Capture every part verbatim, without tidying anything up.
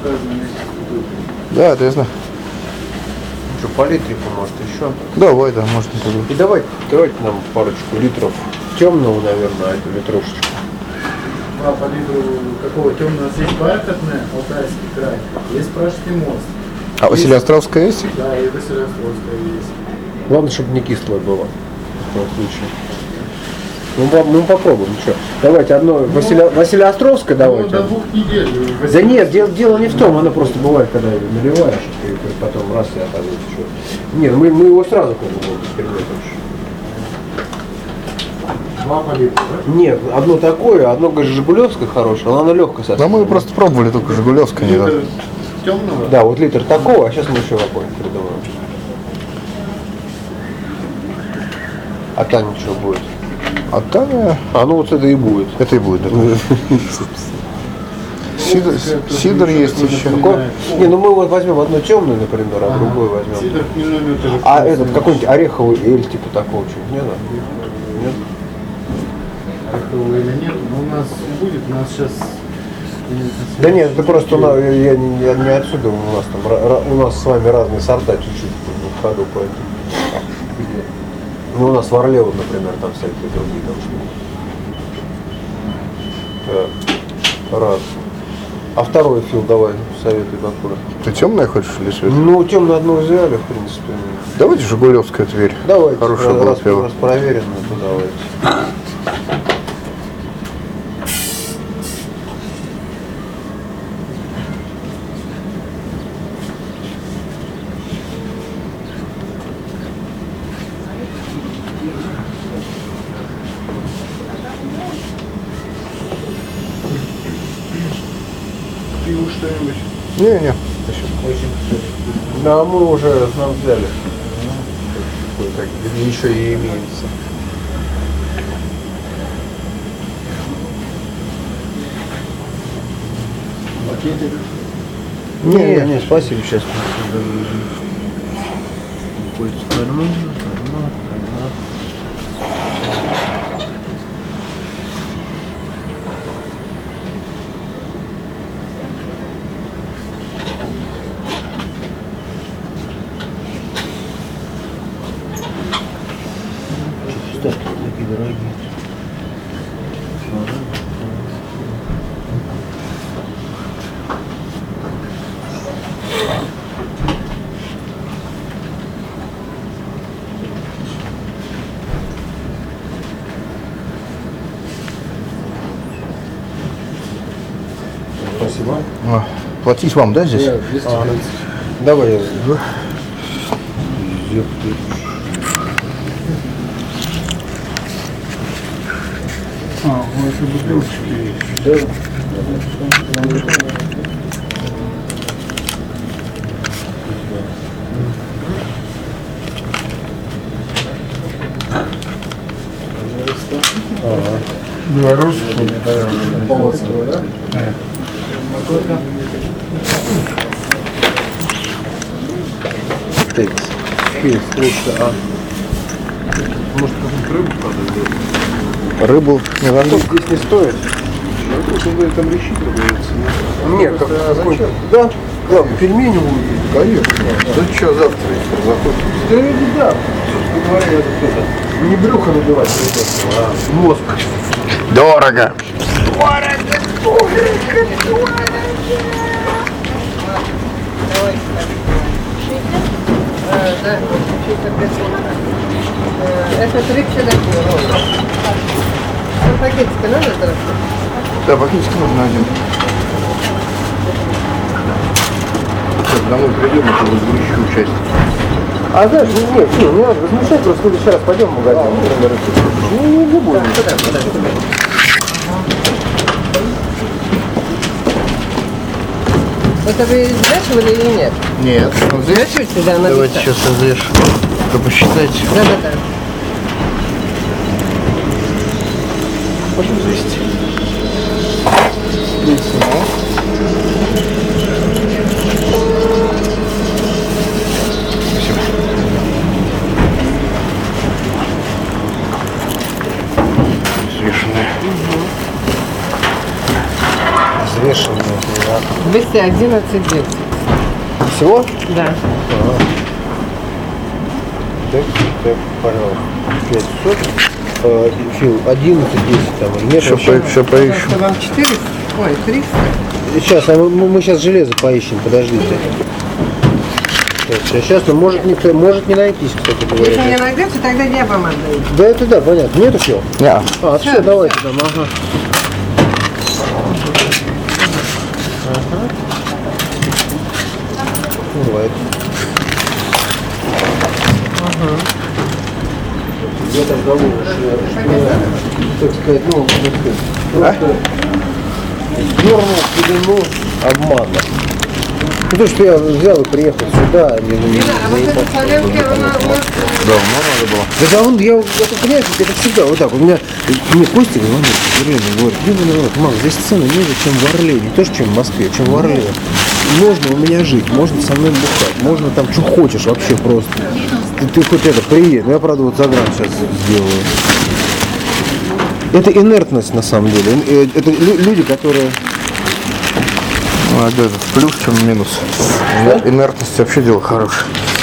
Да, это я знаю. Что, по литрику, может, еще? Давай, да, можно. И давайте, давайте нам парочку литров темного, наверное, эту литрошечку. А по литру какого темного? У нас есть бархатная, Алтайский край, есть Пражский мост. А Василиостровская есть? Да, и Василиостровская есть. Главное, чтобы не кислое было. В таком случае. Ну, по- мы попробуем, что. Давайте одно, Василя... Василиостровское давайте. Ну, до двух недель. Да нет, дело, дело не в том, оно просто бывает, когда ее наливаешь, и потом раз и оказывается, что... Нет, мы, мы его сразу как бы экспериментируем. Два по литру, да? Нет, одно такое, одно, говорит, жигулевское хорошее, но оно легкое совсем. Да мы просто пробовали только Жигулевское. Не Литр темного? Да, вот литр такого, а сейчас мы еще какой-нибудь придумаем. А Таня что будет? А Таня... А ну вот это и будет. Это и будет, да. Сидор, сидор есть еще. Какой? Не, ну мы вот возьмем одно темное, например, а другое возьмем. Сидор хмельной мед тоже А вкусный. этот какой-нибудь ореховый эль типа такого чего-нибудь, не надо? Нет? Орехового или нет, но у нас будет, у нас сейчас... Да нет, это просто у нас, я, не, я не отсюда, у нас там ра- ра- у нас с вами разные сорта чуть-чуть в ходу, поэтому. Ну у нас в Орле, вот, например, там всякие другие там штуки. Так. Раз. А второй фил давай, советуй какой. Ты темное хочешь или светлое? Ну, темно одно взяли, в принципе. Давайте Жигулевская Тверь. Давайте, Хорошая раз, была раз, пиво. раз проверено, то давайте. Пиво что-нибудь. Не-не. Да, мы уже нам взяли. Кое-как, где еще и имеется. Пакетик. Не, не, спасибо, сейчас. Такие дорогие. Спасибо. А, платить вам, да, здесь? двести тридцать. Давай я. А, у этой бутылочки есть. Белорусский. Полоцкого, да? Текс. Фил, слушай, а. Может, какую-нибудь рыбу продать? Рыбу не А надо. здесь не стоит? Ну, там речи продаются. Нет, как, а какой-то. зачем? Да, да, пельмени будут. Конечно. Ну что, завтра заходим? Да, да, собственно говоря, это кто-то. Не брюхо набивать, а мозг. Дорого. Да, это три человека. Пакетики надо здравствуйте? Да, пакетик нужно один. Сейчас домой придем, и возмещу часть. А знаешь, ну, нет, не, не надо возмущать, просто в следующий раз пойдем в магазин. Не, не, не будем. Куда, куда, куда? Это вы взвешивали или нет? Нет. Вот здесь? Чуть-чуть, да, на Давайте сейчас взвешу. Только посчитайте. Да, да, да. Можно взвести. Спасибо. Взвешенная. взвешенные. двести одиннадцать десять. Всего? Да. Ага. Так, так, пожалуйста. пятьсот. Э, Фил, одиннадцать, десять там. Или нет, Все, вообще? по, все поищем. Пожалуйста, вам четыреста? Ой, триста. Сейчас, а мы, мы сейчас железо поищем, подождите. Сейчас, сейчас, ну, может не, может не найтись, кстати говоря. Если не найдете, тогда я вам отдаю. Да, это да, понятно. Нету всего? Не. А, все, давайте там, ага. Бывает. Я так доволен, что, что, так сказать, ну, так сказать, просто дернул пелену обмана. Ну, то, что я взял и приехал сюда, не, не, не, А вот эта солянка, она у нас... Давно надо было. да, да, он, я, я тут, понимаете, это всегда вот так. У меня, мне Костя говорит, Елена говорит, Елена говорит, мам, здесь цены ниже, чем в Орле. Не то, что чем в Москве, чем в Орле. Можно у меня жить, можно со мной бухать, можно там что хочешь вообще просто. Ты, ты хоть это, приедь. Ну, я, правда, вот за грамм сейчас сделаю. Это инертность, на самом деле. Э, Это лю- люди, которые... Ну, это этот плюс, чем минус. Инер- Инертность вообще дело хорошее.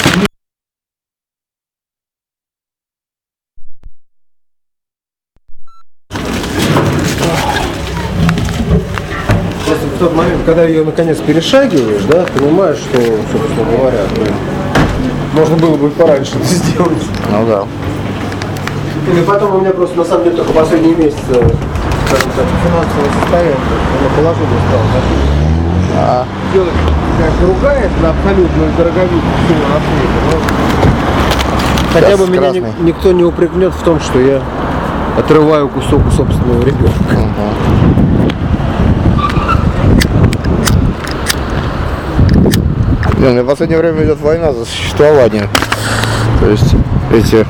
Просто в тот момент, когда ее наконец перешагиваешь, да, понимаешь, что, собственно говоря, блин, можно было бы пораньше это сделать. Ну да. Или потом у меня просто на самом деле только последние месяцы, скажем так, финансовое состояние, оно положение стало таким. А, Делать, как ругает на абсолютную дороговизну всего на свете, но хотя Сейчас бы меня красный. ни- никто не упрекнет в том, что я отрываю кусок у собственного ребенка. блин, в последнее время идет война за существование. То есть эти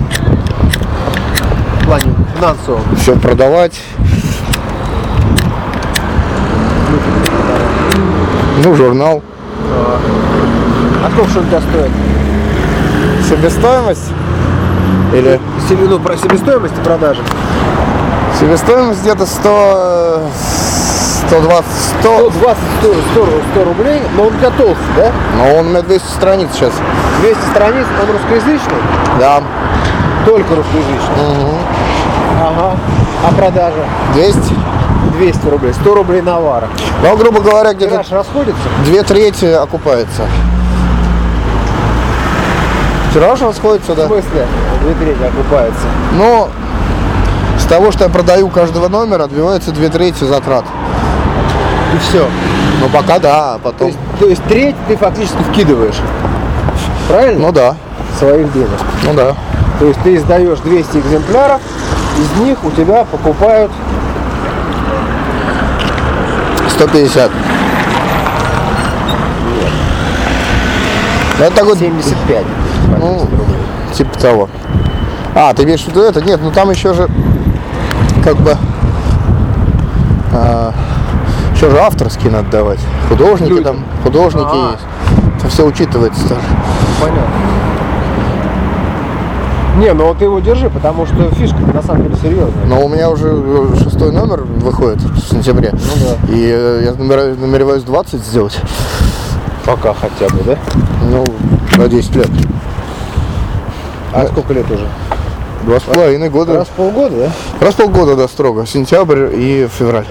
В плане финансового. все продавать. Ну, журнал. А сколько что у тебя стоит? Себестоимость? Или Себе- Ну, про себестоимость и продажи. себестоимость где-то сто, сто двадцать, сто. сто двадцать, сто, сто, сто рублей, но он у тебя толстый, да? Но он у меня двести страниц сейчас. двести страниц, он русскоязычный? Да. Только русскоязычный. Угу. Ага. А продажа? двести. двести рублей, сто рублей навара. Ну, грубо говоря, где-то Тираж расходится? две трети окупается. Тираж расходится, В да. смысле? Две трети окупается. Но с того, что я продаю каждого номера, отбивается две трети затрат. И все. Ну, пока да, а То потом... есть, то есть треть ты фактически вкидываешь. Правильно? Ну да, Своих денег. ну да. То есть ты издаешь двести экземпляров, из них у тебя покупают сто пятьдесят. Ну, это такой... семьдесят пять. Ну, типа того. А, ты имеешь в виду это? Нет, ну там еще же как бы а, еще же авторские надо давать. Художники Людям. там, художники А. есть. Это все учитывается тоже. Понятно. Не, ну вот ты его держи, потому что фишка на самом деле серьезная. Но у меня уже шестой номер выходит в сентябре. Ну да. И э, я намера- намереваюсь двадцать сделать. Пока хотя бы, да? Ну, на десять лет. А Да. сколько лет уже? Два с половиной года. Раз в полгода, да? Раз в полгода, да, строго. Сентябрь и февраль.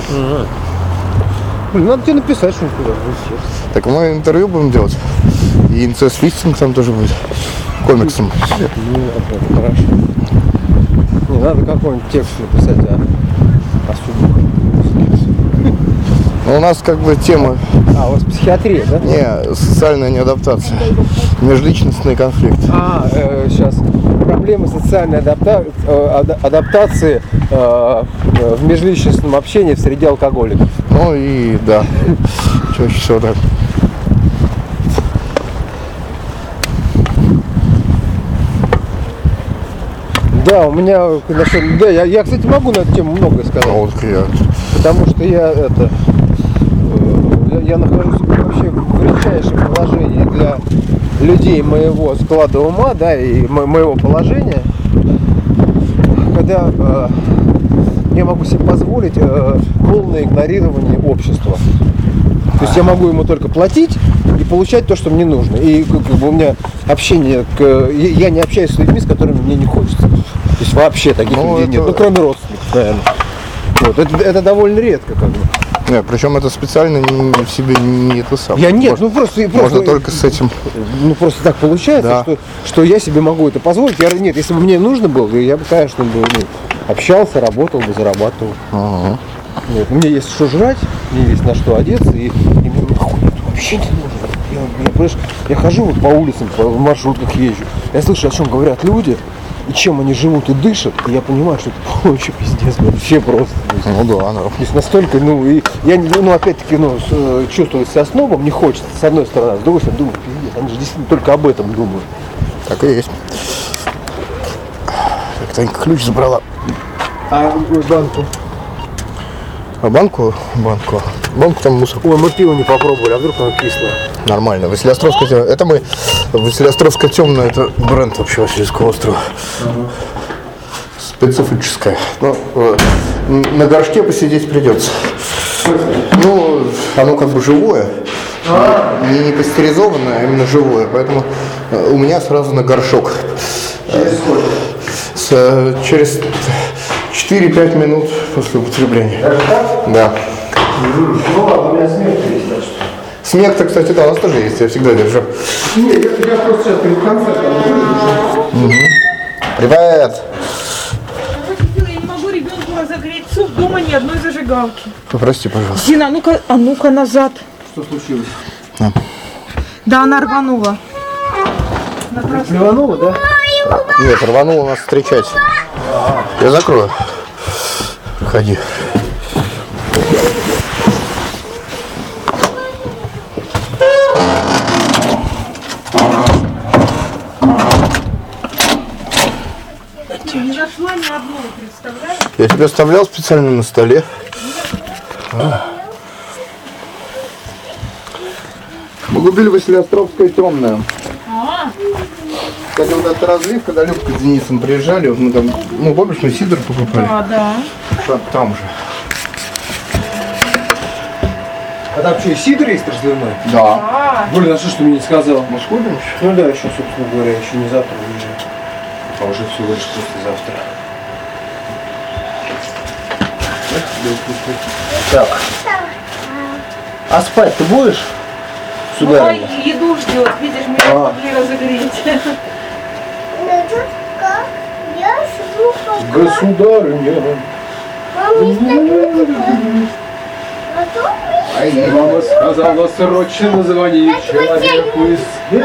Блин, надо тебе написать что-нибудь туда. Так мы интервью будем делать. И инцест-фистинг там тоже будет. Комиксом. Ну, это хорошо. Не, надо какой-нибудь текст написать о, о судьбах. Но у нас как бы тема А, у вас психиатрия, да? не социальная неадаптация. Межличностный конфликт. А, э, сейчас. Проблемы социальной адапта- э, ада- адаптации э, в межличностном общении в среде алкоголиков. Ну и да. Чаще всего так. Да, у меня, насчет- да, я, я, кстати, могу на эту тему многое сказать, А вот я. потому что я это, э, я, я нахожусь вообще в редчайшем положении для людей моего склада ума, да, и мо- моего положения, когда э, я могу себе позволить э, полное игнорирование общества. То есть я могу ему только платить и получать то, что мне нужно. И как бы у меня общение, к, я не общаюсь с людьми, с которыми мне не хочется. То есть вообще таких Ну, людей это- нет. Ну, кроме родственников, наверное. Вот. Это, это довольно редко, как бы. Нет, причем это специально не, в себе не это сам. Я нет, Можно- ну просто, просто Можно только с этим. ну просто так получается, Да. что, что я себе могу это позволить. Я, нет, если бы мне нужно было, я бы, конечно, бы, ну, общался, работал бы, зарабатывал. Ага. Вот. У меня есть что жрать, мне есть на что одеться, и, и мне нахуй это вообще не нужно. Я, я, понимаешь, я хожу вот по улицам, по маршрутках езжу, я слышу, о чем говорят люди, и чем они живут и дышат, и я понимаю, что это вообще пиздец, вообще просто. То есть, Ну да, да. то есть настолько, ну, и я, не- ну, опять-таки, ну, с- э, чувствовать себя снобом не хочется, с одной стороны, а с другой стороны, думаю, пиздец, они же действительно только об этом думают. Так и есть. Так, Танька ключ забрала. А банку? А банку? Банку. Банку там мусор. Ой, мы пиво не попробовали, а вдруг оно кислое? Нормально. Василиостровская темная. Это мы. Василиостровская темная, это бренд вообще Васильевского острова. Специфическая. Ну, э, на горшке посидеть придется. Ну, оно как бы живое. Не, не пастеризованное, а именно живое. Поэтому э, у меня сразу на горшок. Через сколько? С, э, через четыре-пять минут после употребления. Даже так? Да. Ну ладно, у меня смех есть, так что. Смех-то, кстати, да, у нас тоже есть, я всегда держу. Нет, я, я просто сейчас перед концертом выйду. Привет! Я не могу ребенку разогреть суп, дома ни одной зажигалки. Прости, пожалуйста. Дина, а ну-ка, а ну-ка назад. Что случилось? Да, она рванула. Плевануло, да? Нет, рвануло нас встречать. Я закрою. Проходи. Не нашла ни одной, представляешь? Я тебе оставлял специально на столе. Мы купили Василиостровская темная. Кстати, вот этот разлив, когда Любка с Денисом приезжали, вот мы там, ну, помнишь, мы сидр покупали? А, да. Там, там же. А там что, и сидр есть разливной? Да. Блин, а что ж ты мне не сказал? Мы сходим? Ну да, еще, собственно говоря, еще не завтра уезжаю. А уже всего лишь послезавтра. Так. А спать ты будешь? Сюда. Ой, еду ждет, видишь, мы ее А. могли разогреть. как я живу пока. Государыня. Мама не знаю, потом Ай, мама сказала срочно звони человеку из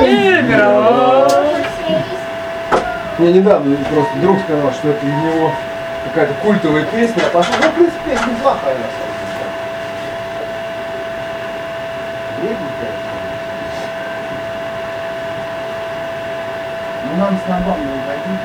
Мне недавно просто друг сказал, что это у него какая-то культовая песня, а пошла, ну, в принципе, песня неплохая на самом деле. Вредненькая. Ну, нам с набом не уходить.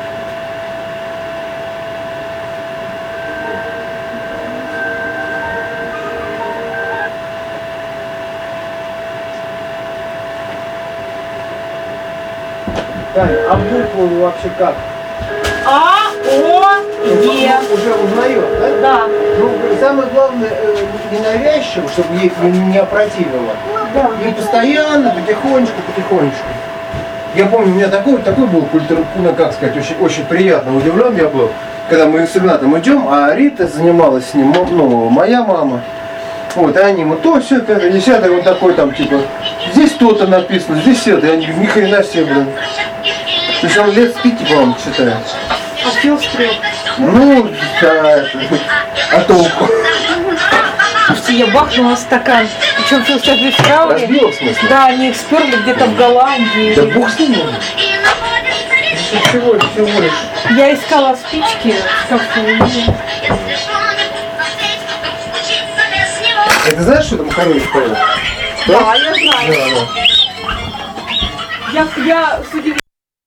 Таня, а букву вообще как? А, О, Е. Уже узнает, да? Да. Ну, самое главное, э, ненавязчиво, чтобы ей не, не опротивило. Да. И постоянно, потихонечку, потихонечку. Я помню, у меня такой, такой был культур, ну, как сказать, очень, очень приятно удивлен я был, когда мы с Игнатом идем, а Рита занималась с ним, ну, моя мама. Вот, и они ему то, все, это, десятое, вот такой там, типа, здесь то-то написано, здесь это, и они ни хрена себе, блин. То есть он лет с пяти, по-моему, читает. А пил стрел. Ну, да, это, а толку? Слушайте, я бахнула стакан. Причем все сейчас без травы. Разбила, в смысле? Да, они их сперли где-то в Голландии. Да бог с ним. Всего лишь, всего лишь. Я искала спички в шкафу. Это знаешь, что там Макарович поет? Да, я знаю. Я, я с удивлением.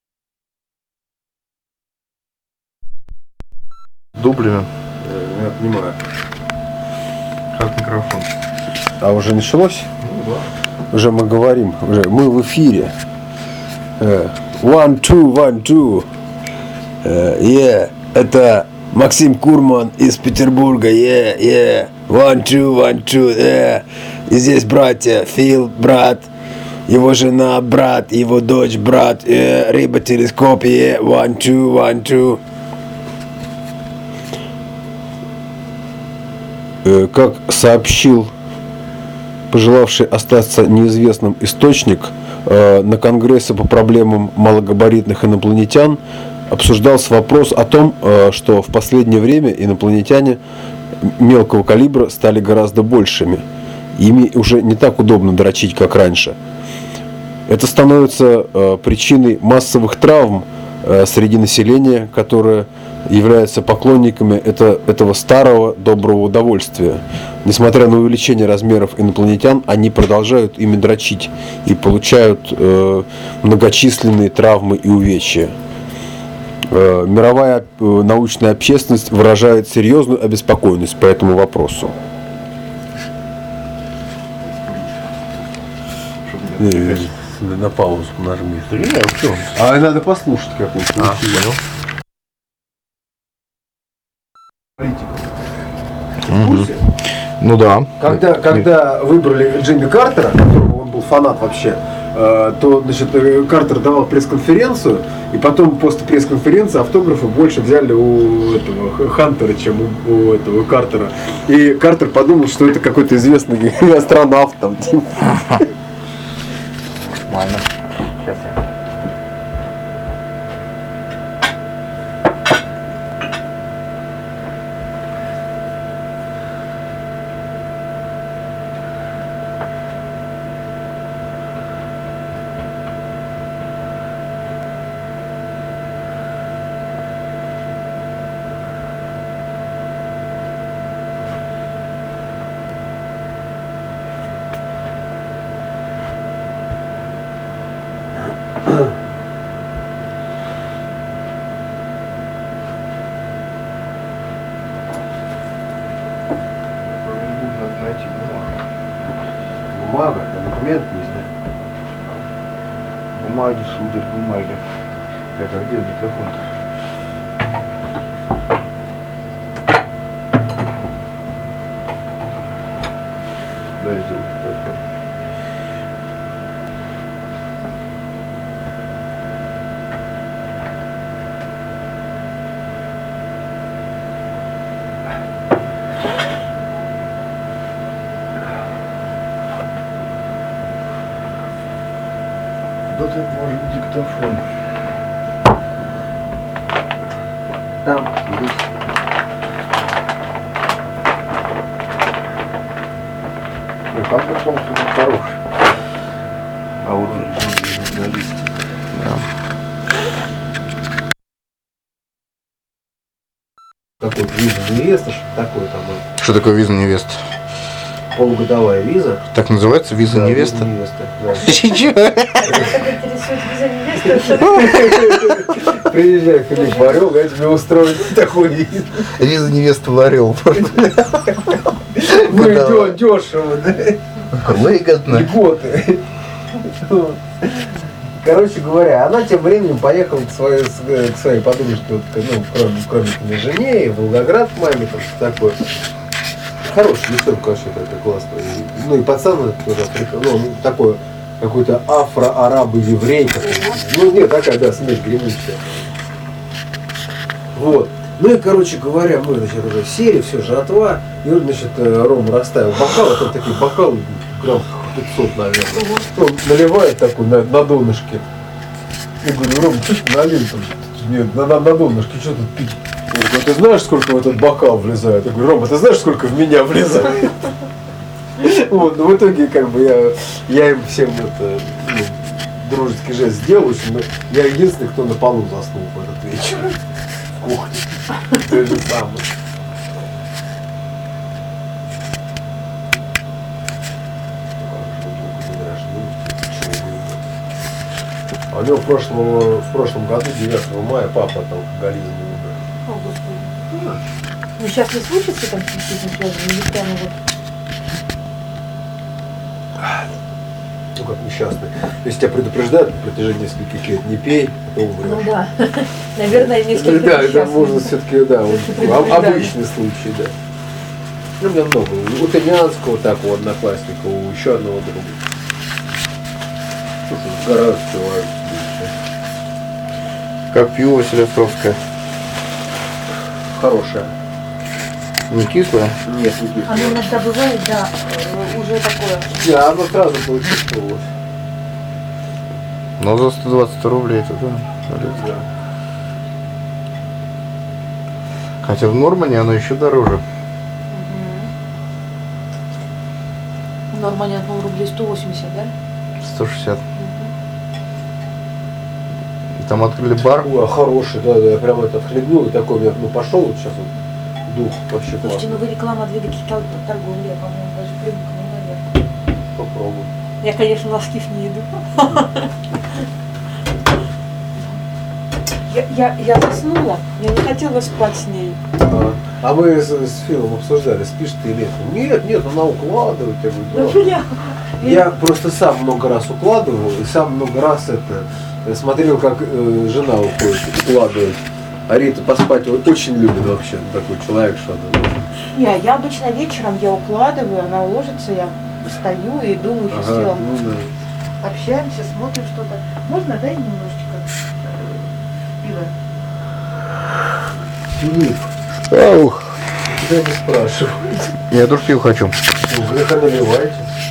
Дублями. Я понимаю. Как микрофон. А уже началось? Уже мы говорим, уже мы в эфире. Э, One, two, one, two. Э, yeah. Это Максим Курман из Петербурга, yeah, yeah, one, two, one, two, yeah. И здесь братья, Фил, брат, его жена, брат, его дочь, брат, yeah. Рыба, телескоп, yeah, one, two, one, two. Э, как сообщил пожелавший остаться неизвестным источник, э, на Конгрессе по проблемам малогабаритных инопланетян обсуждался вопрос о том, э, что в последнее время инопланетяне мелкого калибра стали гораздо большими. Ими уже не так удобно дрочить, как раньше. Это становится э, причиной массовых травм э, среди населения, которое являются поклонниками это, этого старого доброго удовольствия. Несмотря на увеличение размеров инопланетян, они продолжают ими дрочить и получают э, многочисленные травмы и увечья. Э, мировая э, научная общественность выражает серьезную обеспокоенность по этому вопросу. На паузу нажми. А надо послушать какую-то. А, понял. Угу. Ну да. Когда, когда выбрали Джимми Картера, которого он был фанат вообще, э, то, значит, Картер давал пресс-конференцию, и потом после пресс-конференции автографы больше взяли у этого Хантера, чем у, у этого Картера. И Картер подумал, что это какой-то известный астронавт там. Нормально. Сейчас я. Бумага, документ не знаю. Бумаги, сударь, бумаги. Это где микрофон? Дай сделать микрофон. Вот это может быть диктофон. Там, здесь. Ну, как бы он хороший. А вот он на листе. Да. Какой-то виза невеста, что такое там. Что такое виза невесты? Полугодовая виза. Так называется виза Да, невеста? виза невеста, да. Приезжай, Филипп Орел, я тебе устрою такой виз. Виза невесты в Орел. Вы дешево, да? Выгодно. Льготы. Короче говоря, она тем временем поехала к своей, к своей подружке, вот, ну, кроме, кроме к жене, и в Волгоград к маме, там что такое. Хороший девчонка, вообще это классно. Ну и пацан тоже ну, такой какой-то афро-арабо-еврей. Ну нет, такая, да, смесь гремучая. Вот. Ну и, короче говоря, мы, значит, уже сели, все, жратва. И вот, значит, Рома расставил бокалы, там такие бокалы, грамм пятьсот, наверное. Он наливает такой на, на донышке. Я говорю, Рома, что ты налил там? Нет, на, на, на донышке, что тут пить? Я говорю, ты знаешь, сколько в этот бокал влезает? Я говорю, Рома, ты знаешь, сколько в меня влезает? Вот, ну в итоге, как бы, я, я им всем это, ну, дружеский жест сделал, но я единственный, кто на полу заснул в этот вечер. В кухне. То же самое. А у него в прошлом, в прошлом году, девятого мая, папа от алкоголизма умер. О, Господи. Ну, сейчас не случится там с этим связано, или прямо вот? ну как несчастный. Если тебя предупреждают на протяжении нескольких лет, не пей, то умрешь. Ну да. Наверное, несколько Да, это несчастных. можно все-таки, да, вот, об- обычный случай, да. Ну, у меня много. У Тынянского, так, у одноклассника, у еще одного друга. Слушай, гораздо бывают случаи. Как пиво Василевское. Хорошая. Не кислое? Нет, не пью. Оно иногда бывает, да, э, уже такое. Да, оно сразу почувствовалось. Но за сто двадцать рублей это да. Да. Хотя в Нормане оно еще дороже. В Нормане одного рублей сто восемьдесят, да? сто шестьдесят. Там открыли бар. Ой, а хороший, да, да, я прям это отхлебнул, и такой у меня, ну, пошел вот сейчас вот дух вообще Слушайте, классный. ну вы реклама двигатель тор- торговли, я, по-моему, даже привыкла, ну, наверное. Попробуй. Я, конечно, на скиф не иду. Я, я, я заснула, я не хотела спать с ней. А, а мы с, с Филом обсуждали, спишь ты или нет? Нет, нет, она укладывает. Я говорю, Ну, да. я, Я просто сам много раз укладывал, и сам много раз это смотрел, как э, жена уходит, укладывает. А Рита поспать очень любит вообще, такой человек, что она. не, я обычно вечером я укладываю, она уложится, я встаю и думаю, что с Ага, Филом ну да. общаемся, смотрим что-то. Можно, дай немножечко э, пива? Филипп, Аух. тебя не спрашиваю. Я тоже пиво хочу. Ну, греха наливайте.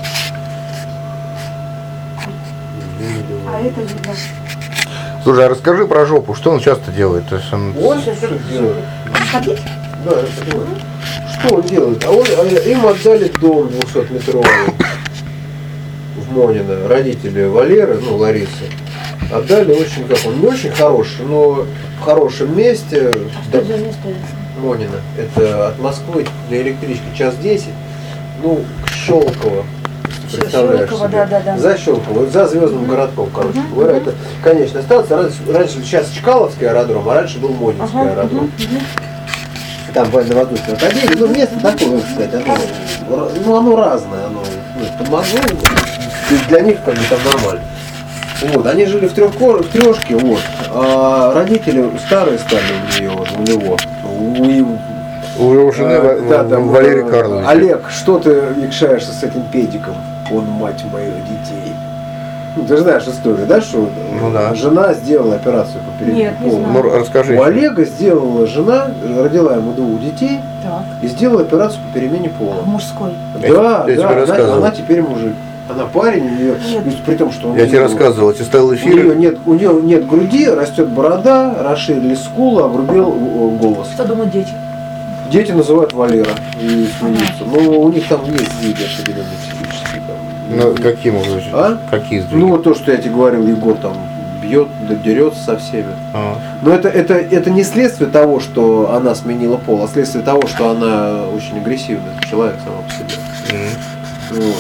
А это видно. Слушай, а расскажи про жопу, что он часто делает? То есть он... Он что делает? Ходить? Да, это делает. Что он делает? А он, а им отдали дом двухсотметровый в Монино. Родители Валеры, ну Ларисы, отдали очень, как он, не очень хороший, но в хорошем месте. А что за место? Монино. Это от Москвы для электрички час десять. Ну, Щелково. Щ- Представляешь Щелково, себе? да, да, да. За Щелково, за Звездным городком, короче говоря. Это конечная станция. Раньше, раньше сейчас Чкаловский аэродром, а раньше был Монинский Ага, аэродром. мгм, мгм. Там военно-воздушная академия, ну место такое, можно сказать, оно, ну, оно разное, оно, ну, под Москвой, для них как бы там нормально. Вот, они жили в, трех, в трешке, вот, а родители старые стали у нее, у него, у, у- У его жены а, Ва- да, там, Валерий э, Карлович. Олег, что ты якшаешься с этим педиком? Он мать моих детей. Ну, ты же знаешь историю, да, что Ну да. жена сделала операцию по переднему Нет, не полу. знаю. Ну, расскажи. У Олега сделала жена, родила ему двух детей Так. и сделала операцию по перемене пола. Мужской. Я- Да, я тебе да, она, рассказывал. она теперь мужик. Она парень, у нее, Нет. ну, при том, что у Я нее- тебе рассказывал, я тебе ставил У нее эфир. нет, у нее нет груди, растет борода, расширили скулы, обрубил э, голос. Что думают дети? Дети называют Валера и смеются. Но у них там есть сдвиги определенные психические. Там. Ну, какие могут быть? А? Какие сдвиги? Ну вот то, что я тебе говорил, Егор там бьет, дерется со всеми. А. Но это, это, это не следствие того, что она сменила пол, а следствие того, что она очень агрессивный человек сама по себе. Мгм. Вот.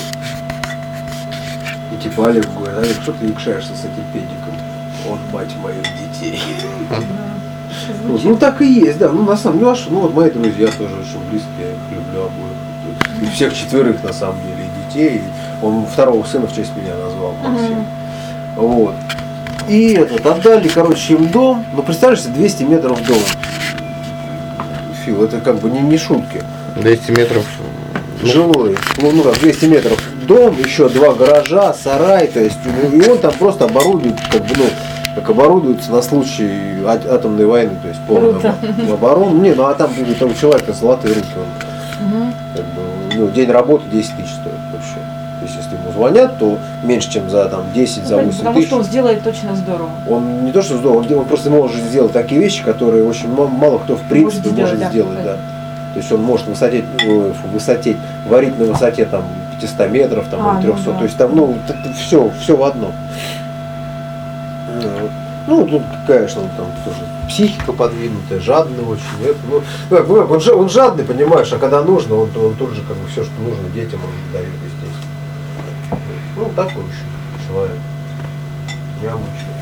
И типа Олег говорит, Олег, что ты якшаешься с этим педиком? Он мать моих детей. Вот, ну так и есть, да. Ну на самом деле, ну вот мои друзья тоже очень близкие, я их люблю обоих. То есть, и всех четверых на самом деле, и детей. И он второго сына в честь меня назвал, Максим. Вот. И этот, отдали, короче, им дом. Ну представляешь себе, двести метров дом. Фил, это как бы не, не шутки. двести метров. Ну, Жилой. Ну, ну как, двести метров дом, еще два гаража, сарай, то есть, ну, и он там просто оборудует, как бы, ну, как оборудуется на случай а- атомной войны, то есть полную оборону. Не, ну а там у того человека золотые руки, он, как бы, ну, день работы десять тысяч стоит вообще. То есть, если ему звонят, то меньше, чем за там десять, за восемь Потому тысяч. что он сделает точно здорово. Он не то что здорово, он, он просто может сделать такие вещи, которые очень ма- мало кто в принципе Может может сделать, сделать, да. да. То есть он может высотеть, э, фу, высотеть, варить на высоте там пятьсот метров, там, А, или ну трехсот, да. то есть там, ну, все, все в одном. Вот. Ну, тут, конечно, он там тоже психика подвинутая, жадный очень. Это, ну, как бы, он, жа- он жадный, понимаешь, а когда нужно, он, он тут же как бы все, что нужно детям, он дает и здесь. Ну, такой еще человек. Необычный.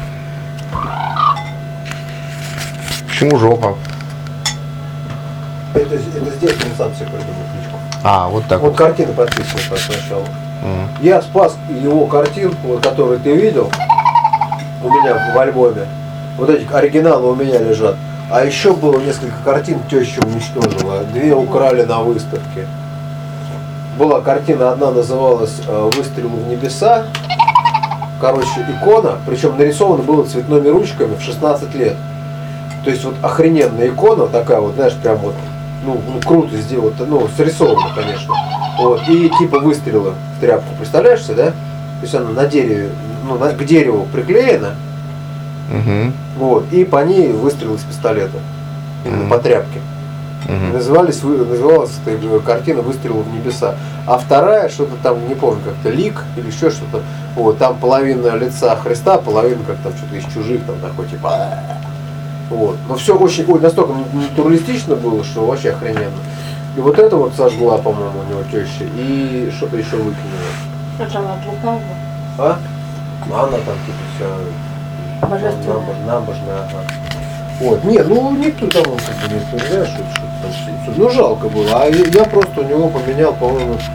Почему жопа? Это, это здесь он сам себе придумал кличку. А, вот так Вот вот. картина подписана так сначала. М. Я спас его картинку, вот, которую ты видел у меня в альбоме. Вот эти оригиналы у меня лежат. А еще было несколько картин, теща уничтожила. Две украли на выставке. Была картина, одна называлась э, «Выстрел в небеса». Короче, икона, причем нарисована была цветными ручками в шестнадцать лет. То есть вот охрененная икона, такая вот, знаешь, прям вот, ну, ну круто сделано, ну, срисовано, конечно. Вот, и типа выстрела в тряпку, представляешь себе, да? То есть она на дереве, ну, на, к дереву приклеена, Мгм. вот, и по ней выстрел из пистолета. Именно Мгм. по тряпке. Мгм. Назывались, вы- называлась эта картина «Выстрел в небеса». А вторая, что-то там, не помню, как-то «Лик» или еще что-то. Вот, там половина лица Христа, половина как там что-то из чужих, там такой типа. «А-а-а». Вот. Но все очень, ой, настолько натуралистично было, что вообще охрененно. И вот это вот сожгла, по-моему, у него теща. И что-то еще выкинула. Сначала от лукавого. А? Она там типа вся Божественная. набожная, набожная, ага. Вот. Не, ну никто там он как бы не вспоминает, что что там. все- Ну жалко было. А я, я просто у него поменял, по-моему, м,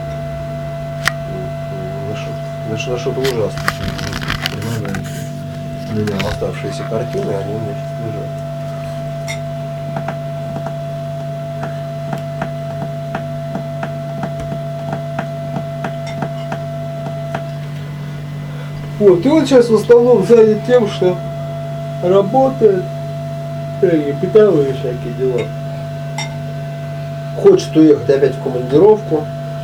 на что- на что- на что-то ужасное. Понимаете? Менял оставшиеся картины, они у меня сейчас лежат. Вот, и он сейчас в основном занят тем, что работает, и бытовые всякие дела. Хочет уехать опять в командировку.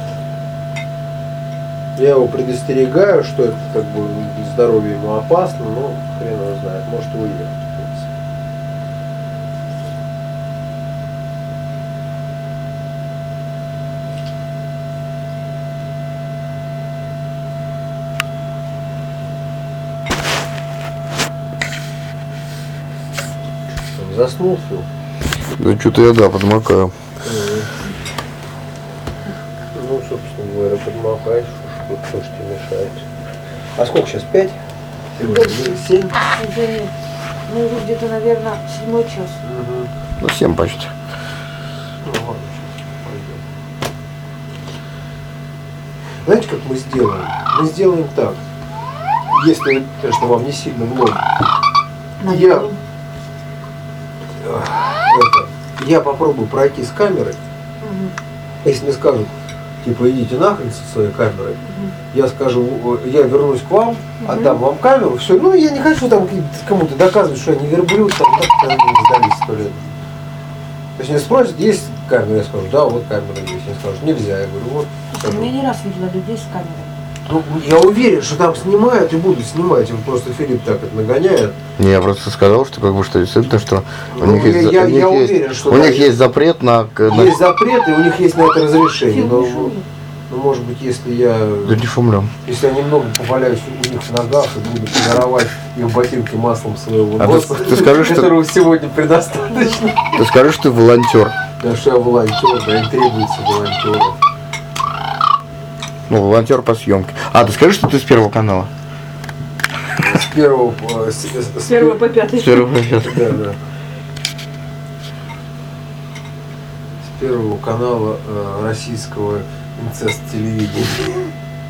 Я его предостерегаю, что это как бы для здоровья ему опасно, но хрен его знает, может и уехать. в принципе. Там заснул, Фил? Да что-то я, да, подмокаю. Ну, собственно говоря, подмокаешь, что кто ж тебе мешает. А сколько сейчас? Пять? Семь? Уже нет. Ну, уже где-то, наверное, седьмой час. Угу. Ну, семь почти. Ну ладно, сейчас пойдем. Знаете, как мы сделаем? Мы сделаем так. Если, конечно, вам не сильно много. Я, это, я попробую пройти с камерой. Если мне скажут, типа, идите нахрен со своей камерой, я скажу, я вернусь к вам, отдам вам камеру, все. Ну, я не хочу там кому-то доказывать, что я не верблюд, там, как-то они не сдались сто лет. То есть меня спросят, есть камера, я скажу, да, вот камера есть. Они скажут, нельзя, я говорю, вот. Слушай, ну, я не раз видела людей с камерой. Ну, я уверен, что там снимают и будут снимать, им просто Филипп так это нагоняет. Не, я просто сказал, что как бы что действительно, что у Ну, них есть, я- у них я есть, уверен, что у да. них есть запрет на, на- Есть запрет, и у них есть на это разрешение. Фил, Но, не шуми. ну, может быть, если я, Да не шумлю. если я немного поваляюсь у них в ногах и буду полировать их ботинки маслом своего А ты- носа, ты скажи, что- которого сегодня предостаточно. Ты скажешь, что ты волонтер. Да, что я волонтер, да, им требуется волонтеры. Ну, волонтер по съемке. А, ты скажешь, что ты с Первого канала? С первого, э, с, с- С первого по пятый. С Первого канала. Да, да. С первого канала э, российского инцест телевидения.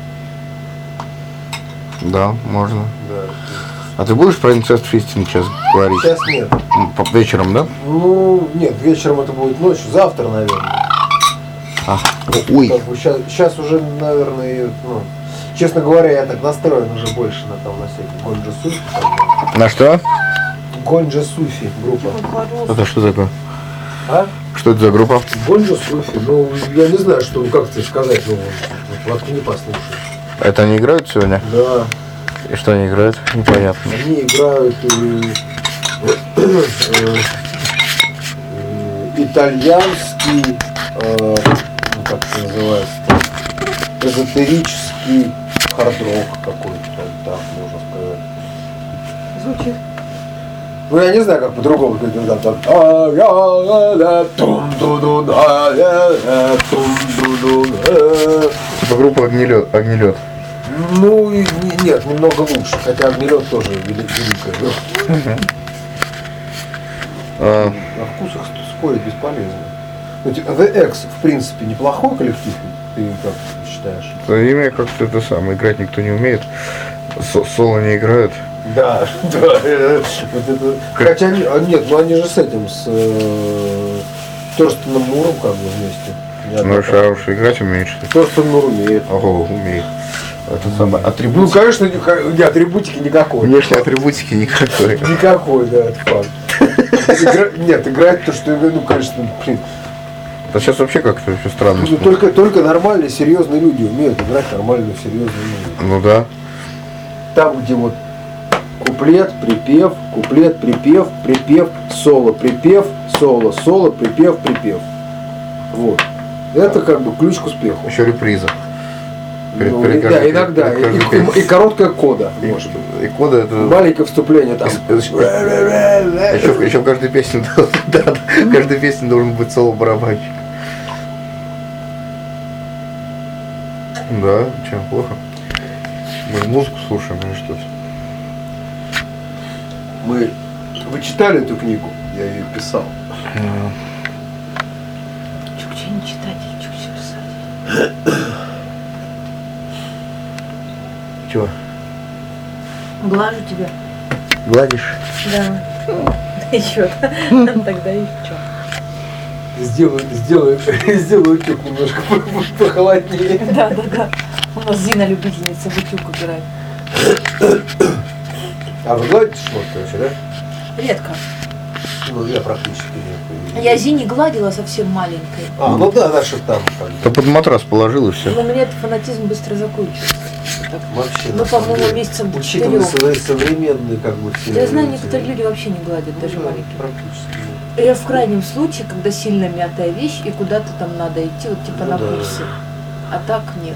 Да, можно. Да. А ты будешь про инцест Фистин сейчас говорить? Сейчас нет. М, по- Вечером, да? Ну, нет, вечером это будет ночью, завтра, наверное. А, ой, Как бы сейчас, сейчас уже, наверное, ну, честно говоря, я так настроен уже больше на там на всякие Гонджа Суфи. там, на что? Гонджа Суфи группа. Это что такое? А? Что это за группа? Гонджа Суфи. Ну, я не знаю, что, как тебе сказать, ну, вот, воткни, послушай. Это они играют сегодня? Да. И что они играют? Непонятно. Они играют э, э, э, итальянский, э, ну, как это называется, эзотерический хард-рок какой-то там, так можно сказать. Звучит. Ну я не знаю, как по-другому говорить, там, там, а-я-ля, тум-ду-ду-да-ля-ля, тум-ду-ду-да. Типа группа Огнелед. Огнелед. Ну, и не- нет, немного лучше, хотя Огнелед тоже вели- великая группа. А, На вкусах спорить бесполезно. Ну, The X, в принципе, неплохой коллектив, ты как считаешь? За ними как-то это самое, играть никто не умеет. Со- соло не играют. Да, да. Вот это... Хотя они, а нет, ну они же с этим, с э, Торстеном Муром как бы вместе. Ну, а уж играть умеет, что ли? Торстен Мур умеет. Ого, умеет. Это самое, Ну, атрибут. конечно, ни- ни атрибутики никакой. Внешней атрибутики никакой. Никакой, да, это факт. Игра- Нет, играть то, что, ну, конечно, блин. Да сейчас вообще как-то все странно. Ну, смотрится. только, только нормальные, серьезные люди умеют играть нормальную, серьезную музыку. Ну да. Там, где вот куплет, припев, куплет, припев, припев, соло, припев, соло, соло, припев, припев. Вот. Это как бы ключ к успеху. Еще реприза. Перед- Ну, перед да, каждой- иногда. перед И, каждой и- песней. и короткая кода, может быть. И кода это... Маленькое вступление там. Еще, еще в каждой песне, да, да, в каждой песне должен быть соло барабанщик. Да, чем плохо. Мы музыку слушаем или что-то. Мы... Вы читали эту книгу? Я ее писал. Чукча не читатель, чукча писатель. Чего? Глажу тебя. Гладишь? Да. Да еще. Тогда еще. Сделаю, сделаю, сделаю утюг немножко похолоднее. Да, да, да. У нас Зина любительница в утюг играет. А вы гладите шмотки вообще, да? Редко. Ну, я практически не. Я Зине гладила совсем маленькой. А, ну да, наши там. как бы. Да под матрас положил и все. Но у меня этот фанатизм быстро закончился. Так. Вообще, Ну, на самом по-моему, деле, месяцев до учитывая четырех. со- современные как бы все. Я знаю, эти- некоторые люди вообще не гладят, даже Ну, маленькие. практически. Я в крайнем случае, когда сильно мятая вещь и куда-то там надо идти, вот типа Ну на да. курсы. А так нет.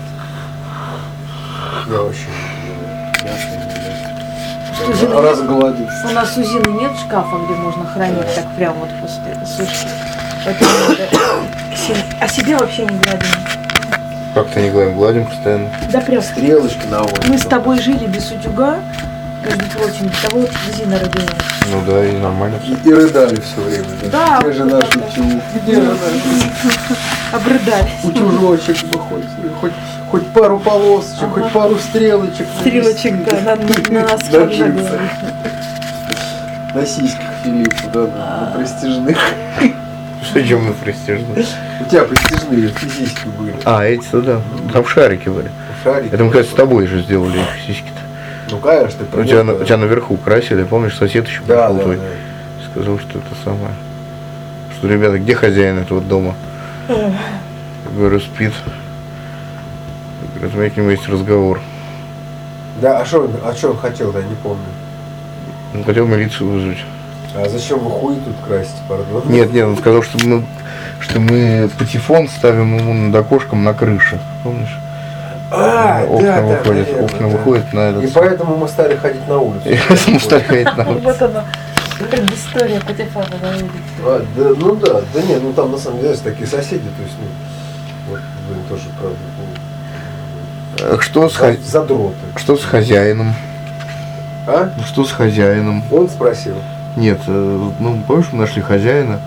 Я вообще не делаю. Мясо не Что, Зина, делаю. нет? Разгладить. У нас у Зины нет шкафа, где можно хранить так прям вот после сушки. Поэтому надо сильно- А себя вообще не гладим. Как-то не гладим, гладим постоянно. Да прям. Стрелочки на вот. Мы с тобой жили без утюга, между прочим, до того, как Зина родилась. Ну да, и нормально. И, и рыдали все время. Да, Где же вот наш так. утюг? Где же наш Обрыдались. утюжочек бы хоть, хоть, хоть пару полосочек, Ага. хоть пару стрелочек. Стрелочек, да, на, на, на носках На на джинсах. голове. На сиськах Филиппу, да, на, на престижных. Зачем мы престижны? У тебя престижные сиськи были. А, эти-то да. Там шарики были. Шарики. Это мы, кстати, с тобой же сделали их сиськи-то. Ну, конечно, ты У тебя, на- принес, у тебя наверху красили, помнишь, сосед еще да, пришел да, твой. да. Сказал, что это самое. Что, ребята, где хозяин этого дома? Я говорю, спит. Говорит, у меня к нему есть разговор. Да, а что он, а что он хотел-то, я не помню. Он хотел милицию вызвать. А зачем вы хуи тут красите, пардон? Нет, нет, он сказал, что мы, что мы патефон ставим ему над окошком на крыше. Помнишь? А, окна да, да, выходят, наверное, окна да. выходят на этот. И поэтому мы стали ходить на улицу. И поэтому стали ходить на улицу. Вот она, предыстория Патефона на улице. А, да, ну да, да нет, ну там на самом деле такие соседи, то есть, ну, вот, блин, тоже, правда, ну, А Что с, за- хо- задроты. что с хозяином? А? Что с хозяином? Он спросил. Нет, э, ну помнишь, мы нашли хозяина.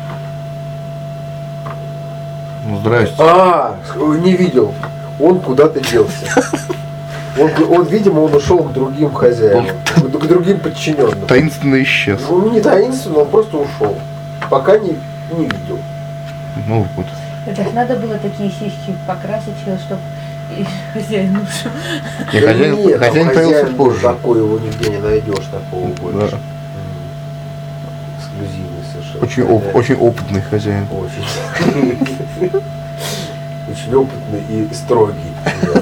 Ну здрасте. А, не видел. Он куда-то делся. Он, он, видимо, он ушел к другим хозяевам, к, к другим подчиненным. Таинственно исчез. Ну, не таинственно, он просто ушел. Пока не, не видел. Ну вот. Это ж надо было такие сиськи покрасить, чтобы хозяин ушел. Не, Да хозяин, нет, там хозяин появился хозяин позже. Такой его нигде не найдешь, такого больше. Да. М. Эксклюзивный совершенно. Очень, оп- очень опытный хозяин. Очень. Очень опытный и строгий.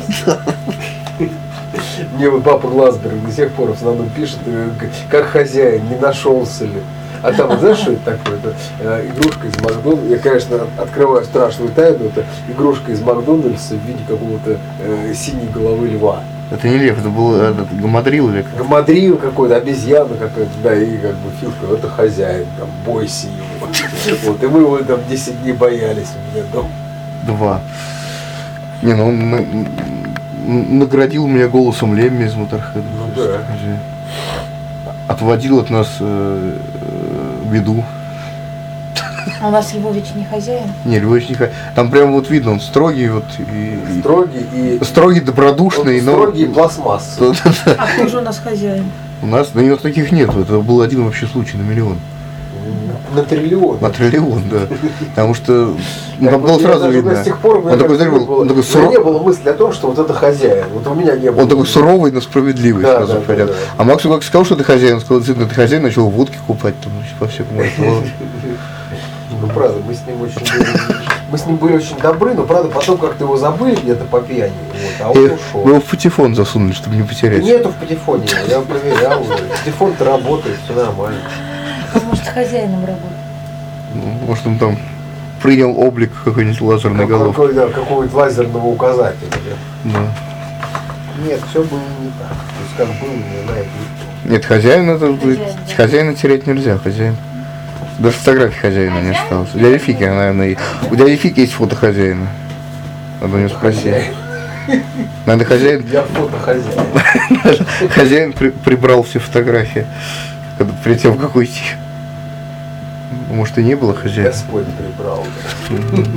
Мне вот папа Глазберг до сих пор в основном пишет, э, как хозяин, не нашелся ли. А там, знаешь, что это такое? Это э, игрушка из Макдональдса. Я, конечно, от- открываю страшную тайну. Это игрушка из Макдональдса в виде какого-то э, синей головы льва. Это не лев, это был этот, гамадрил или как? Гамадрил какой-то, обезьяна какая-то, да, и как бы Филка, это хозяин, там, бойся его. Вот, и мы его там десять дней боялись у меня дома. Два. Не, ну он на- н- наградил меня голосом Лемми из Моторхеда. Ну То есть, да. хозяин. Отводил от нас э, э, беду. А у нас Львович не хозяин? Не, Львович не ха- Там прям вот видно, он строгий, вот и, и- Строгий и... строгий, добродушный, но Строгий и пластмасс. А кто же у нас хозяин? у нас, да нет, таких нет. Это был один вообще случай на миллион. На триллион. На триллион, да. Потому что ну, там Я было сразу даже видно. С тех пор у меня Он такой, так знаешь, не был- было. он такой У меня суров- не было мысли о том, что вот это хозяин. Вот у меня не было. Он такой суровый, но справедливый, Да, сразу да, понятно. да, да. А Максу как сказал, что ты хозяин, сказал, действительно, ты хозяин, начал водки купать там, по всякому этому. Ну, правда, мы с ним очень были, мы с ним были очень добры, но, правда, потом как-то его забыли где-то по пьяни, вот, а он И ушел. Вы его в патефон засунули, чтобы не потерять. Нету в патефоне, его, я проверял уже. Патефон-то работает, все нормально. А может, с хозяином работает? Ну, может, он там принял облик какой-нибудь лазерной Как- головки. какой- да, какого-нибудь лазерного указателя. Да. Да. Нет, все было не так. То есть как было, не знает никто. Нет, хозяин это Хозяин, да. хозяина терять нельзя, хозяин. Даже фотографии хозяина не осталось. У дяди Фики, наверное, и- у дяди Фики есть фото хозяина. Надо у него спросить. Хозяин. Наверное, хозяин, Я фотохозяин. хозяин при- прибрал все фотографии, когда перед тем, как уйти. Может, и не было хозяина. Господь прибрал. Да. Может,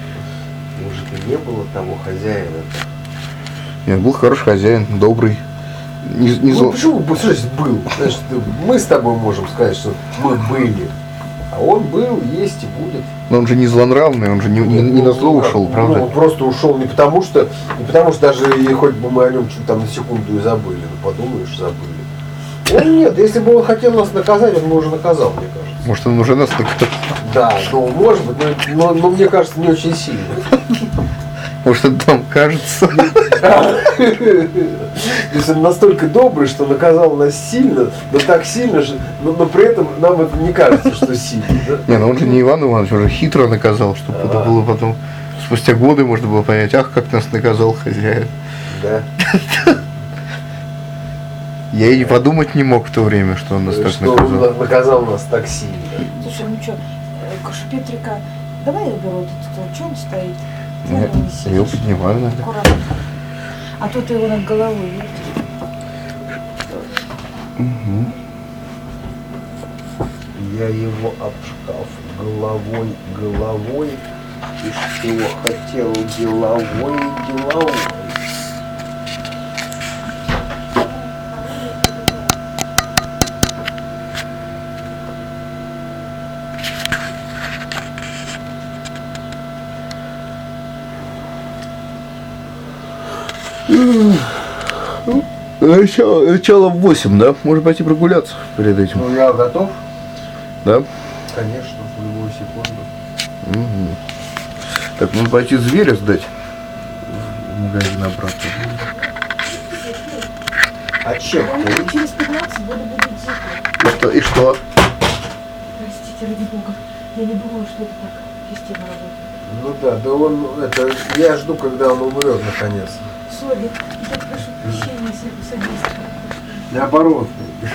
и не было того хозяина. Нет, был хороший хозяин, добрый. Не, не Ну зло- почему, что значит был? Знаешь, ты- мы с тобой можем сказать, что мы были. А он был, есть и будет. Но он же не злонравный, он же не, не, не на зло Ну, ушел, как, правда? Ну, он просто ушел не потому, что, не потому что даже и хоть бы мы о нем что-то там на секунду и забыли. Ну подумаешь, забыли. Он нет, если бы он хотел нас наказать, он бы уже наказал, мне кажется. Может, он уже нас так... Да, ну может быть, но, но, но мне кажется, не очень сильно. Может, это там кажется. То есть он настолько добрый, что наказал нас сильно, но так сильно, что- но, но при этом нам это не кажется, что сильно. Да? Не, ну он же не Иван Иванович, он же хитро наказал, чтобы это А. было потом... Спустя годы можно было понять, ах, как нас наказал хозяин. Да. Я и подумать не мог в то время, что он нас так Что он наказал. на- наказал нас так сильно. Слушай, ну что, Кашпетрика, давай я уберу этот стол, что он стоит? Где Нет, он висит? его поднимаю надо. Аккуратно. А то ты его над головой, видишь? Я его об шкаф головой, головой, и что хотел деловой, деловой. Начало, начало в восемь, да? Можно пойти прогуляться перед этим. Ну я готов, Да? конечно, в любую секунду. Мгм. Так, нужно пойти зверя сдать в магазин обратно. А чем? Он через пятнадцать буду будет зипло. И что? И что? Простите, ради бога. Я не думала, что это так система работает. Ну да, да он, это, я жду, когда он умрет наконец. Сори, я прошу прощения за содействие. Наоборот.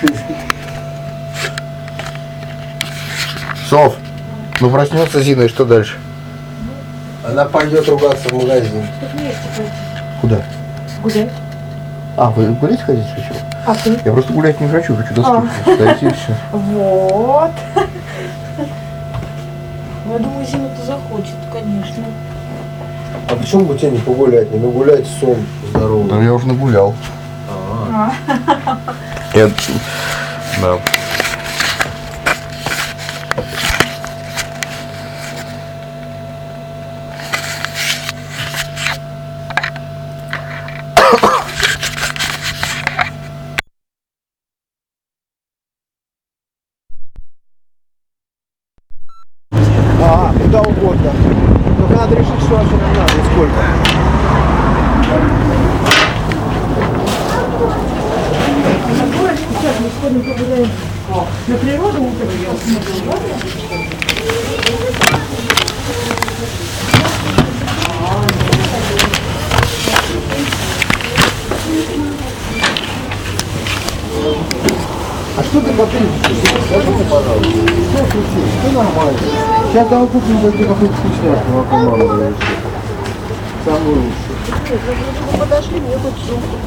Сов, ну проснется Зина, и что дальше? Она пойдет ругаться в магазин. Так вместе пойти. Куда? Гулять. А, вы гулять хотите еще? А ты? Я просто гулять не хочу, хочу доски дойти и все. Вот. Ну, я думаю, Зина-то захочет, конечно. А почему бы тебе не погулять? Не нагулять сон Да здоровый. я уже нагулял. А, Я... Да. а, куда угодно. Только надо решить, что вообще нам надо и сколько. Сейчас мы сходим погуляем на природу утром. Я посмотрю, ладно? А что ты потребуешь? Скажи мне, пожалуйста. Что случилось? Все нормально. Сейчас давай купим пойти какую-то вкусняшку, молоко мама говорит. Самую лучшую. Подошли, мне хоть сумку.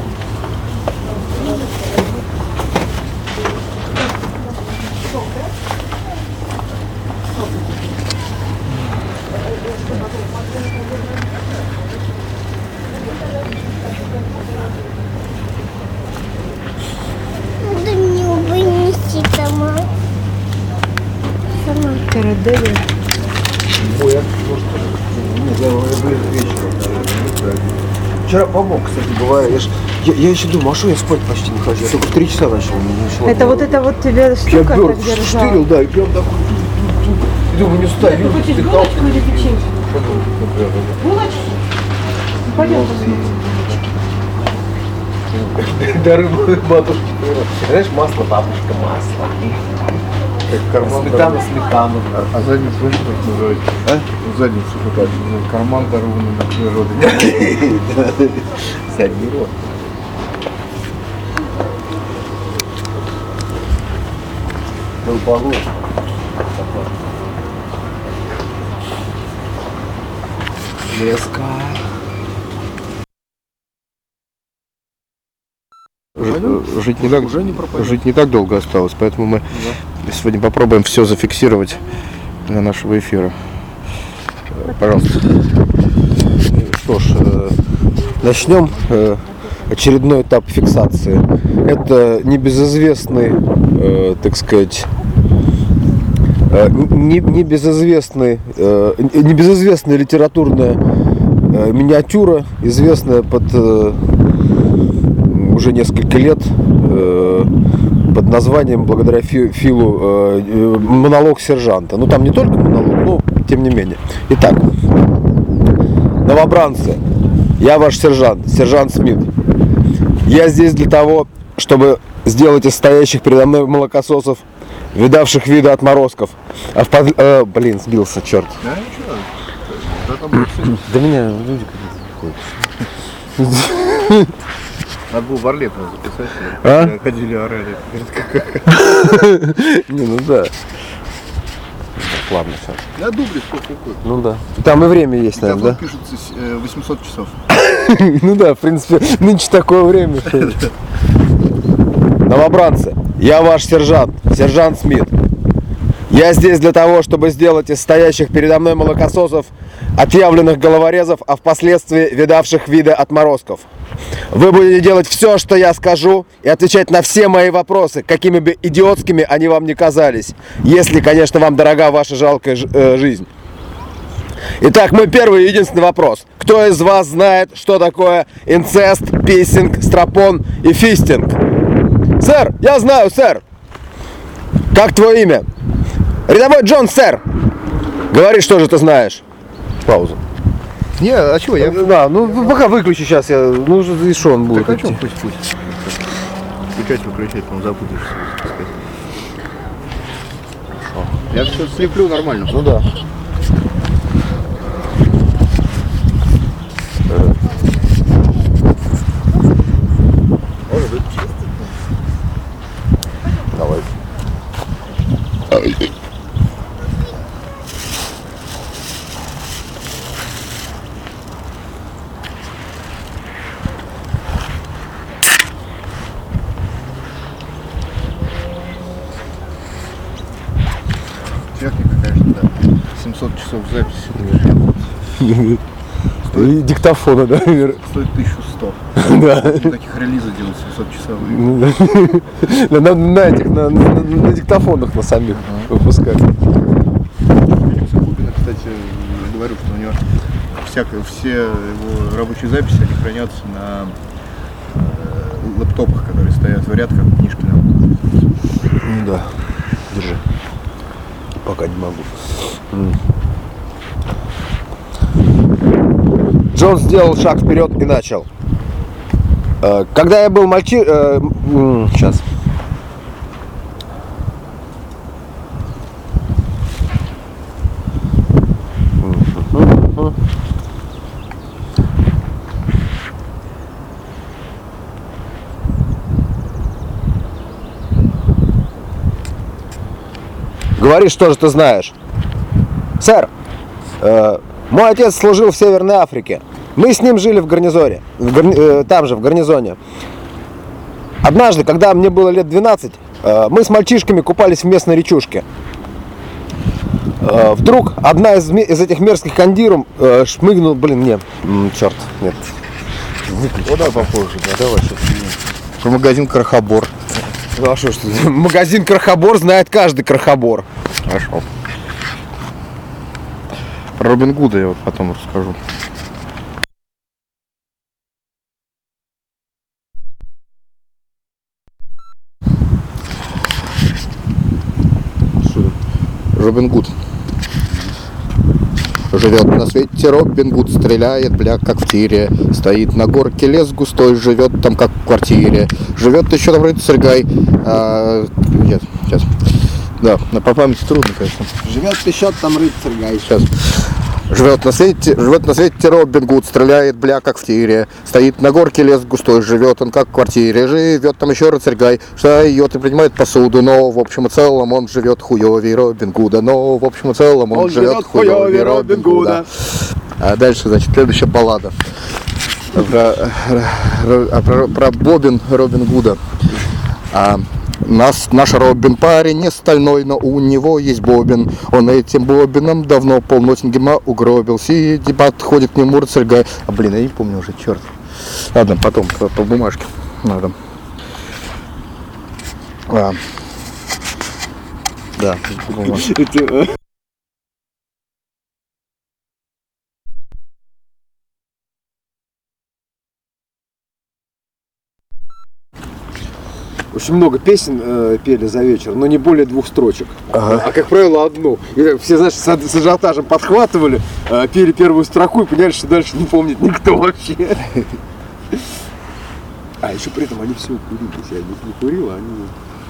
Да не вынести сама. Сама. Караделия. Ой, я Нет, я вечером, наверное. Вчера помог, кстати, бывает. Я, ж- я, я еще думал, а что я спать почти не хочу? Я только в три часа начал. мне начало Это вот голову. это вот тебе Я штука бёрк так держала. штырил, да, и прям такой. И думаю, не встаю. Ты хочешь булочку или печенье? Булочку? Ну, пойдем посмотрим. Дары матушки. Знаешь, масло, бабушка, масло. Карман Сметана, сметану. А задницу знаешь, как называется? А? Задницу вот так. ну, Карман дарованный на природе. Задний рот. Был полу. Леска. Ж- Жить не, так, Уже не пропадет. жить не так долго осталось, поэтому мы сегодня попробуем все зафиксировать для нашего эфира. Э, Пожалуйста. Что ж, э, начнем э, очередной этап фиксации. Это небезызвестный, э, так сказать, э, не, небезызвестный, э, небезызвестная литературная э, миниатюра, известная под э, уже несколько лет э, под названием, благодаря Фи- Филу, э, э, «Монолог сержанта». Ну, там не только монолог, но тем не менее. Итак, новобранцы, я ваш сержант, сержант Смит. Я здесь для того, чтобы сделать из стоящих передо мной молокососов, видавших виды отморозков. А в под... э, блин, сбился, черт. Да, ничего. Да меня люди какие-то. Надо было в Орле просто записать. А? когда Ходили, орали. Не, ну да. Ладно, все. На дубле сколько уходит. Ну да. Там и время есть, Там наверное, пишется э, восемьсот часов. да? Ну да, в принципе, нынче такое время. Новобранцы, я ваш сержант, сержант Смит. Я здесь для того, чтобы сделать из стоящих передо мной молокососов отъявленных головорезов, а впоследствии видавших виды отморозков. Вы будете делать все, что я скажу, и отвечать на все мои вопросы, какими бы идиотскими они вам ни казались, если, конечно, вам дорога ваша жалкая ж- э, жизнь. Итак, мой первый и единственный вопрос. Кто из вас знает, что такое инцест, писсинг, стропон и фистинг? Сэр, я знаю, сэр. Как твое имя? Рядовой Джон, сэр. Говори, что же ты знаешь. Пауза. Не, а чего? Я... Да, ну пока выключи сейчас, я, ну уже и что он будет Так о идти. чем? Пусть, пусть. Включать, выключать, потом запутаешься. так сказать. Я все слеплю нормально. Ну да. Давай. Техника, конечно, да. семьсот часов записи. И диктофона, да? Стоит тысячу сто. Да. Таких релизов делать семьсот часовые. На, на, на этих, на, на, на диктофонах на самих выпускать. Кубина, кстати, говорю, что у него всякое, все его рабочие записи, они хранятся на э, лэптопах, которые стоят в ряд, как книжки. Ну да. Держи. Пока не могу. М. Джон сделал шаг вперед и начал. Э, Когда я был мальчи... э, м, Сейчас. Говори, что же ты знаешь. Сэр, э, мой отец служил в Северной Африке. Мы с ним жили в гарнизоне, в гарни- э, там же, в гарнизоне. Однажды, когда мне было лет двенадцать, э, мы с мальчишками купались в местной речушке. Э, вдруг одна из, ме- из этих мерзких кондирум э, шмыгнула, блин, нет, м, черт, нет. выключи. Ну да, попозже, да, давай сейчас. Про магазин Крохобор. Ну а что ж ты? Магазин Крохобор знает каждый Крохобор. Хорошо. Про Робин Гуда я вот потом расскажу. Робин Гуд. Живет на свете Робин Гуд, стреляет, бля, как в тире. Стоит на горке, лес густой, живет там, как в квартире. Живет еще там рыцарь Гай. А, нет, сейчас. Да, на по памяти трудно, конечно. Живет пищет там рыцарь Гай. Сейчас. Живет на свете, живет на свете Робин Гуд, стреляет, бля, как в тире. Стоит на горке, лес густой, живет он как в квартире. Живет там еще рыцарь Гай, встает и принимает посуду. Но в общем и целом он живет хуёвей Робин Гуда. Но в общем и целом он, Он живет живет хуёвей хуёвей Робин Робин Гуда. А дальше, значит, следующая баллада. Про, про, про, про Бобин Робин Гуда. А, Нас, наш Робин парень не стальной, но у него есть бобин. Он этим бобином давно пол Ноттингема угробил. Сидит, подходит к нему рыцарь Гай. А блин, я не помню уже, черт. Ладно, потом по, по бумажке надо. А. Да, по бумажке. Очень много песен э, пели за вечер, но не более двух строчек. Ага. А, как правило, одну. И так все, знаешь, с, с ажиотажем подхватывали, э, пели первую строку и поняли, что дальше не помнит никто вообще. А еще при этом они все курили. Если я не курил, они...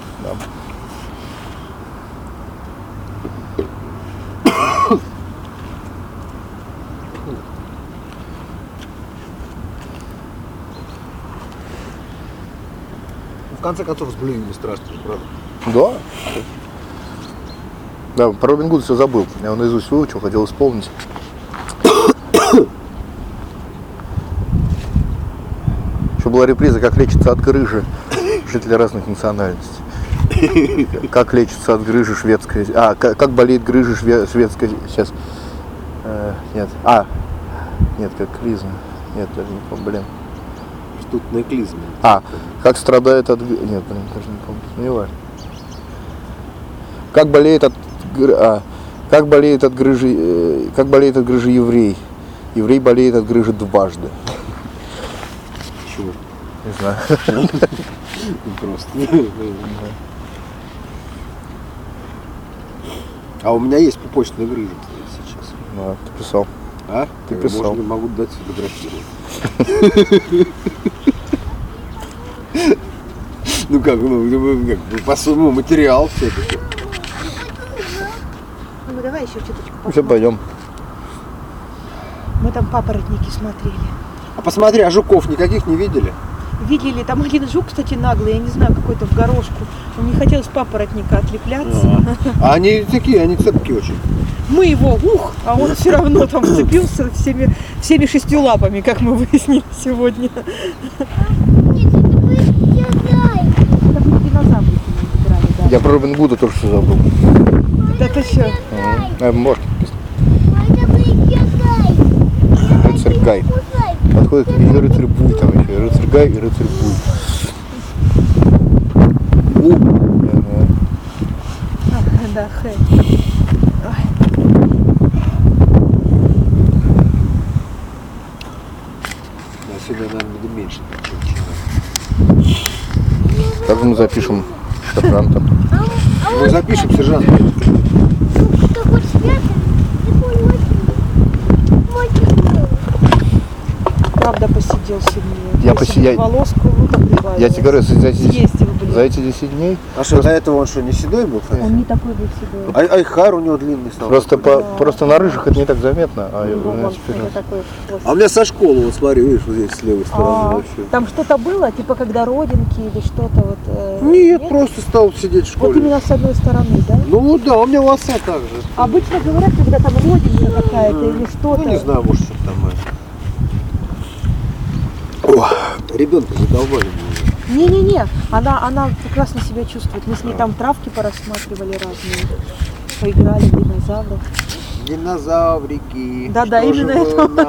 В конце концов, сблюй не страшно, правда? Да. Да, про Робин Гуда все забыл. Я его наизусть выучил, хотел исполнить. Еще была реприза «Как лечится от грыжи» жители разных национальностей. Как лечится от грыжи шведская... А, как, как болеет грыжа шве... шведская... Сейчас. Э, нет. А. Нет, как клизма. Нет, даже не помню, блин. Тут на эклизме. А, как страдает от... Нет, блин, даже не помню. Ну, не важно. Как болеет от... гр- А, как болеет от грыжи... э, Как болеет от грыжи еврей? Еврей болеет от грыжи дважды. Чего? Не знаю. Просто. А у меня есть пупочная грыжа сейчас. Ну, ты писал. А? Ты писал. Можно, могу дать фотографировать. Ну как, ну, как, по своему материал все-таки. Ну давай еще чуточку Ну, все, посмотрим. пойдем. Мы там папоротники смотрели. А посмотри, а жуков никаких не видели? Видели, там один жук, кстати, наглый, я не знаю, какой-то в горошку. Он не хотел с папоротника отлепляться. А они такие, они цепкие очень. Мы его, ух, а он все равно там вцепился всеми, всеми шестью лапами, как мы выяснили сегодня. Это были динозаврики мы играли, да. Я про Робин Гуда тоже все забыл. Да ты что? А, может, рыцарь Гай. Подходит и рыцарь Буй там еще. Рыцарь Гай и рыцарь Буй. Ага. Да, хэ. Да, сегодня, наверное, буду меньше. Как мы запишем сержанта? Мы запишем сержант. Ты хочешь спрятать? Ты хочешь мочить? Правда посидел сильнее. Я Если поси- я- волоску, ну, как прибавилось. Я тебе говорю, за эти, Съесть его, блин. за эти десять дней А что, до этого он что, не седой был? Он не такой был седой. Ай, Айхар у него длинный стал. просто, по, просто на рыжих это не так заметно. А, я- Ну, у меня вон, теперь- это такой хвост. А у меня со школы, вот смотри, видишь, вот здесь с левой стороны А, вообще. там что-то было, типа когда родинки или что-то вот. э, Нет, просто стал сидеть в Вот школе. именно с одной стороны, да? Ну вот да, у меня волоса так же. Обычно говорят, когда там родинка какая-то или что-то. Ну не знаю, может что там. О, ребенка задолбали меня. Не-не-не, она, она прекрасно себя чувствует. Мы с ней там травки порассматривали разные. Поиграли в динозавров. Динозаврики. Да-да, Что же именно было это.